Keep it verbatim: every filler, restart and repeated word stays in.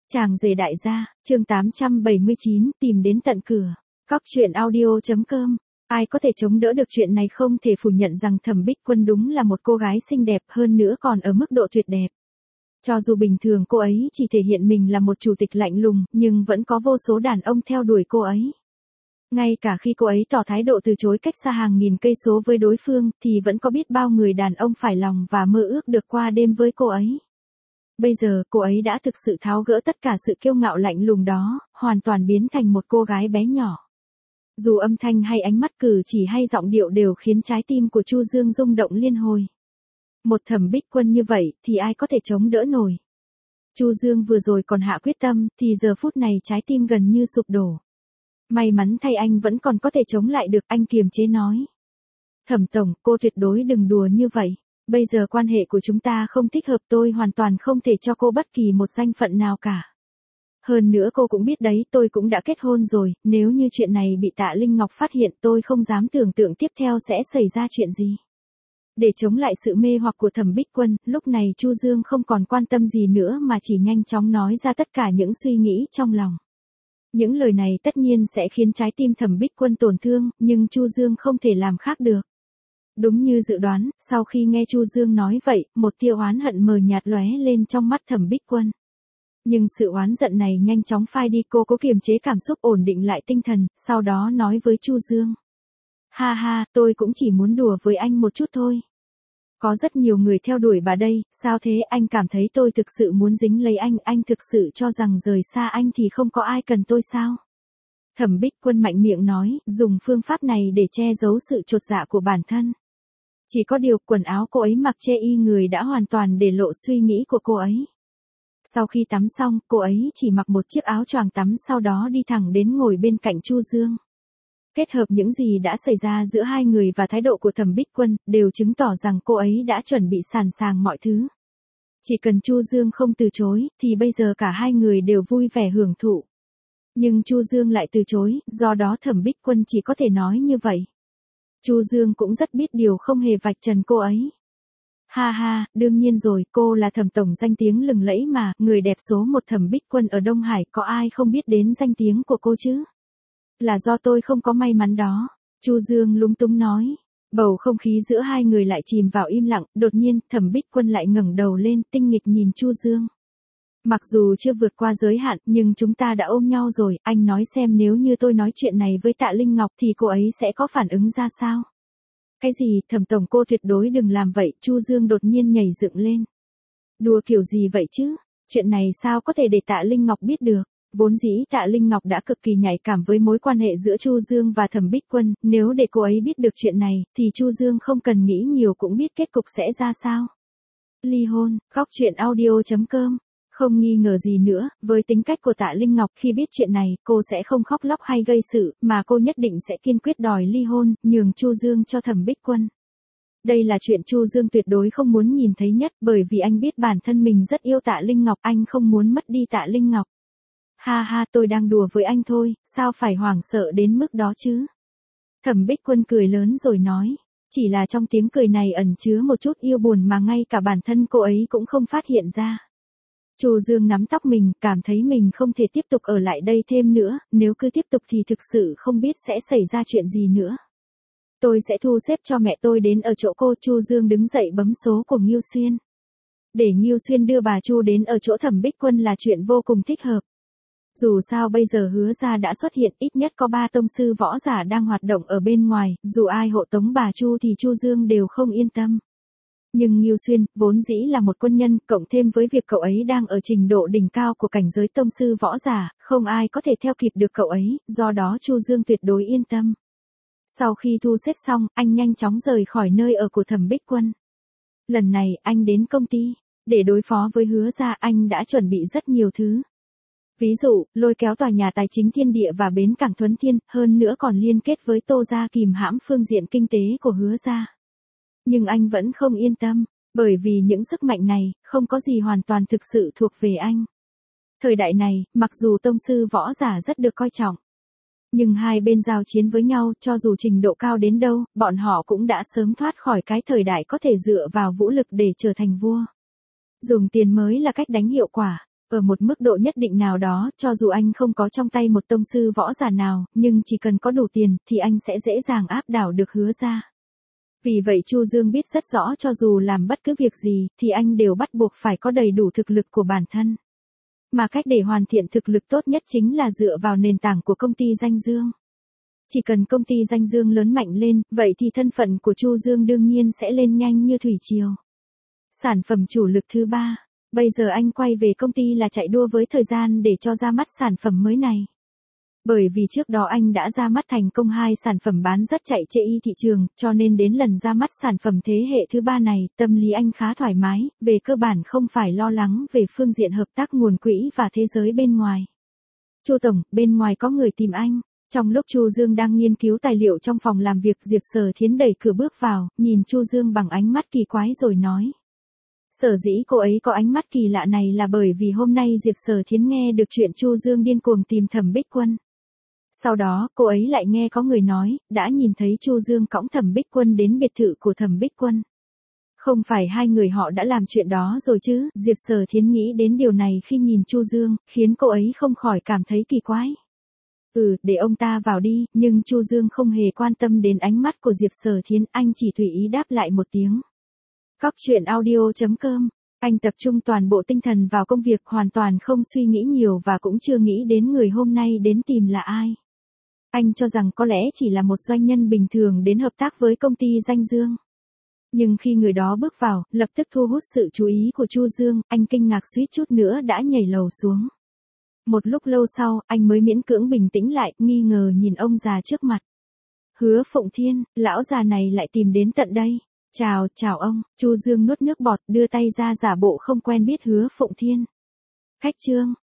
Chàng rể đại gia, chương tám trăm bảy mươi chín, tìm đến tận cửa. Cóc truyện audio chấm com. Ai có thể chống đỡ được chuyện này không thể phủ nhận rằng Thẩm Bích Quân đúng là một cô gái xinh đẹp hơn nữa còn ở mức độ tuyệt đẹp. Cho dù bình thường cô ấy chỉ thể hiện mình là một chủ tịch lạnh lùng, nhưng vẫn có vô số đàn ông theo đuổi cô ấy. Ngay cả khi cô ấy tỏ thái độ từ chối cách xa hàng nghìn cây số với đối phương, thì vẫn có biết bao người đàn ông phải lòng và mơ ước được qua đêm với cô ấy. Bây giờ cô ấy đã thực sự tháo gỡ tất cả sự kiêu ngạo lạnh lùng đó, hoàn toàn biến thành một cô gái bé nhỏ. Dù âm thanh hay ánh mắt cử chỉ hay giọng điệu đều khiến trái tim của Chu Dương rung động liên hồi. Một Thẩm Bích Quân như vậy thì ai có thể chống đỡ nổi. Chu Dương vừa rồi còn hạ quyết tâm, thì giờ phút này trái tim gần như sụp đổ. May mắn thay anh vẫn còn có thể chống lại được, anh kiềm chế nói. Thẩm tổng, cô tuyệt đối đừng đùa như vậy. Bây giờ quan hệ của chúng ta không thích hợp, tôi hoàn toàn không thể cho cô bất kỳ một danh phận nào cả. Hơn nữa cô cũng biết đấy, tôi cũng đã kết hôn rồi, nếu như chuyện này bị Tạ Linh Ngọc phát hiện tôi không dám tưởng tượng tiếp theo sẽ xảy ra chuyện gì. Để chống lại sự mê hoặc của Thẩm Bích Quân, lúc này Chu Dương không còn quan tâm gì nữa mà chỉ nhanh chóng nói ra tất cả những suy nghĩ trong lòng. Những lời này tất nhiên sẽ khiến trái tim Thẩm Bích Quân tổn thương, nhưng Chu Dương không thể làm khác được. Đúng như dự đoán, sau khi nghe Chu Dương nói vậy, một tia oán hận mờ nhạt lóe lên trong mắt Thẩm Bích Quân. Nhưng sự oán giận này nhanh chóng phai đi, cô cố kiềm chế cảm xúc, ổn định lại tinh thần, sau đó nói với Chu Dương. Ha ha, tôi cũng chỉ muốn đùa với anh một chút thôi. Có rất nhiều người theo đuổi bà đây, sao thế, anh cảm thấy tôi thực sự muốn dính lấy anh, anh thực sự cho rằng rời xa anh thì không có ai cần tôi sao? Thẩm Bích Quân mạnh miệng nói, dùng phương pháp này để che giấu sự chột dạ của bản thân. Chỉ có điều quần áo cô ấy mặc che y người đã hoàn toàn để lộ suy nghĩ của cô ấy. Sau khi tắm xong, cô ấy chỉ mặc một chiếc áo choàng tắm, sau đó đi thẳng đến ngồi bên cạnh Chu Dương. Kết hợp những gì đã xảy ra giữa hai người và thái độ của Thẩm Bích Quân, đều chứng tỏ rằng cô ấy đã chuẩn bị sẵn sàng mọi thứ. Chỉ cần Chu Dương không từ chối, thì bây giờ cả hai người đều vui vẻ hưởng thụ. Nhưng Chu Dương lại từ chối, do đó Thẩm Bích Quân chỉ có thể nói như vậy. Chu Dương cũng rất biết điều, không hề vạch trần cô ấy. Ha ha, đương nhiên rồi, cô là Thẩm tổng danh tiếng lừng lẫy mà, người đẹp số một Thẩm Bích Quân ở Đông Hải, có ai không biết đến danh tiếng của cô chứ? Là do tôi không có may mắn đó. Chu Dương lúng túng nói. Bầu không khí giữa hai người lại chìm vào im lặng, đột nhiên, Thẩm Bích Quân lại ngẩng đầu lên, tinh nghịch nhìn Chu Dương. Mặc dù chưa vượt qua giới hạn, nhưng chúng ta đã ôm nhau rồi, anh nói xem nếu như tôi nói chuyện này với Tạ Linh Ngọc thì cô ấy sẽ có phản ứng ra sao? Cái gì, Thẩm tổng, cô tuyệt đối đừng làm vậy, Chu Dương đột nhiên nhảy dựng lên. Đùa kiểu gì vậy chứ? Chuyện này sao có thể để Tạ Linh Ngọc biết được? Vốn dĩ Tạ Linh Ngọc đã cực kỳ nhạy cảm với mối quan hệ giữa Chu Dương và Thẩm Bích Quân, nếu để cô ấy biết được chuyện này, thì Chu Dương không cần nghĩ nhiều cũng biết kết cục sẽ ra sao. Ly hôn, Cóc truyện audio chấm com. Không nghi ngờ gì nữa, với tính cách của Tạ Linh Ngọc, khi biết chuyện này, cô sẽ không khóc lóc hay gây sự, mà cô nhất định sẽ kiên quyết đòi ly hôn, nhường Chu Dương cho Thẩm Bích Quân. Đây là chuyện Chu Dương tuyệt đối không muốn nhìn thấy nhất, bởi vì anh biết bản thân mình rất yêu Tạ Linh Ngọc, anh không muốn mất đi Tạ Linh Ngọc. Ha ha, tôi đang đùa với anh thôi, sao phải hoảng sợ đến mức đó chứ? Thẩm Bích Quân cười lớn rồi nói, chỉ là trong tiếng cười này ẩn chứa một chút yêu buồn mà ngay cả bản thân cô ấy cũng không phát hiện ra. Chu Dương nắm tóc mình, cảm thấy mình không thể tiếp tục ở lại đây thêm nữa, nếu cứ tiếp tục thì thực sự không biết sẽ xảy ra chuyện gì nữa. Tôi sẽ thu xếp cho mẹ tôi đến ở chỗ cô. Chu Dương đứng dậy bấm số của Ngưu Xuyên. Để Ngưu Xuyên đưa bà Chu đến ở chỗ Thẩm Bích Quân là chuyện vô cùng thích hợp. Dù sao bây giờ Hứa gia đã xuất hiện, ít nhất có ba tông sư võ giả đang hoạt động ở bên ngoài, dù ai hộ tống bà Chu thì Chu Dương đều không yên tâm. Nhưng Ngưu Xuyên, vốn dĩ là một quân nhân, cộng thêm với việc cậu ấy đang ở trình độ đỉnh cao của cảnh giới tông sư võ giả, không ai có thể theo kịp được cậu ấy, do đó Chu Dương tuyệt đối yên tâm. Sau khi thu xếp xong, anh nhanh chóng rời khỏi nơi ở của Thẩm Bích Quân. Lần này, anh đến công ty. Để đối phó với Hứa gia, anh đã chuẩn bị rất nhiều thứ. Ví dụ, lôi kéo tòa nhà tài chính Thiên Địa và bến cảng Thuấn Thiên, hơn nữa còn liên kết với Tô gia kìm hãm phương diện kinh tế của Hứa gia. Nhưng anh vẫn không yên tâm, bởi vì những sức mạnh này, không có gì hoàn toàn thực sự thuộc về anh. Thời đại này, mặc dù tông sư võ giả rất được coi trọng, nhưng hai bên giao chiến với nhau, cho dù trình độ cao đến đâu, bọn họ cũng đã sớm thoát khỏi cái thời đại có thể dựa vào vũ lực để trở thành vua. Dùng tiền mới là cách đánh hiệu quả. Ở một mức độ nhất định nào đó, cho dù anh không có trong tay một tông sư võ giả nào, nhưng chỉ cần có đủ tiền, thì anh sẽ dễ dàng áp đảo được Hứa gia. Vì vậy Chu Dương biết rất rõ cho dù làm bất cứ việc gì, thì anh đều bắt buộc phải có đầy đủ thực lực của bản thân. Mà cách để hoàn thiện thực lực tốt nhất chính là dựa vào nền tảng của công ty danh dương. Chỉ cần công ty danh dương lớn mạnh lên, vậy thì thân phận của Chu Dương đương nhiên sẽ lên nhanh như thủy triều. Sản phẩm chủ lực thứ ba. Bây giờ anh quay về công ty là chạy đua với thời gian để cho ra mắt sản phẩm mới này. Bởi vì trước đó anh đã ra mắt thành công hai sản phẩm bán rất chạy chê y thị trường, cho nên đến lần ra mắt sản phẩm thế hệ thứ ba này, tâm lý anh khá thoải mái, về cơ bản không phải lo lắng về phương diện hợp tác nguồn quỹ và thế giới bên ngoài. Chu tổng, bên ngoài có người tìm anh. Trong lúc Chu Dương đang nghiên cứu tài liệu trong phòng làm việc, Diệp Sở Thiến đẩy cửa bước vào, nhìn Chu Dương bằng ánh mắt kỳ quái rồi nói. Sở dĩ cô ấy có ánh mắt kỳ lạ này là bởi vì hôm nay Diệp Sở Thiến nghe được chuyện Chu Dương điên cuồng tìm Thẩm Bích Quân. Sau đó, cô ấy lại nghe có người nói, đã nhìn thấy Chu Dương cõng Thẩm Bích Quân đến biệt thự của Thẩm Bích Quân. Không phải hai người họ đã làm chuyện đó rồi chứ? Diệp Sở Thiến nghĩ đến điều này khi nhìn Chu Dương, khiến cô ấy không khỏi cảm thấy kỳ quái. Ừ, để ông ta vào đi, nhưng Chu Dương không hề quan tâm đến ánh mắt của Diệp Sở Thiến, anh chỉ tùy ý đáp lại một tiếng. Cóc truyện audio chấm com. Anh tập trung toàn bộ tinh thần vào công việc, hoàn toàn không suy nghĩ nhiều và cũng chưa nghĩ đến người hôm nay đến tìm là ai. Anh cho rằng có lẽ chỉ là một doanh nhân bình thường đến hợp tác với công ty danh dương. Nhưng khi người đó bước vào, lập tức thu hút sự chú ý của Chu Dương, anh kinh ngạc suýt chút nữa đã nhảy lầu xuống. Một lúc lâu sau, anh mới miễn cưỡng bình tĩnh lại, nghi ngờ nhìn ông già trước mặt. Hứa Phụng Thiên, lão già này lại tìm đến tận đây. Chào, chào ông. Chu Dương nuốt nước bọt, đưa tay ra giả bộ không quen biết Hứa Phụng Thiên. Khách Trương,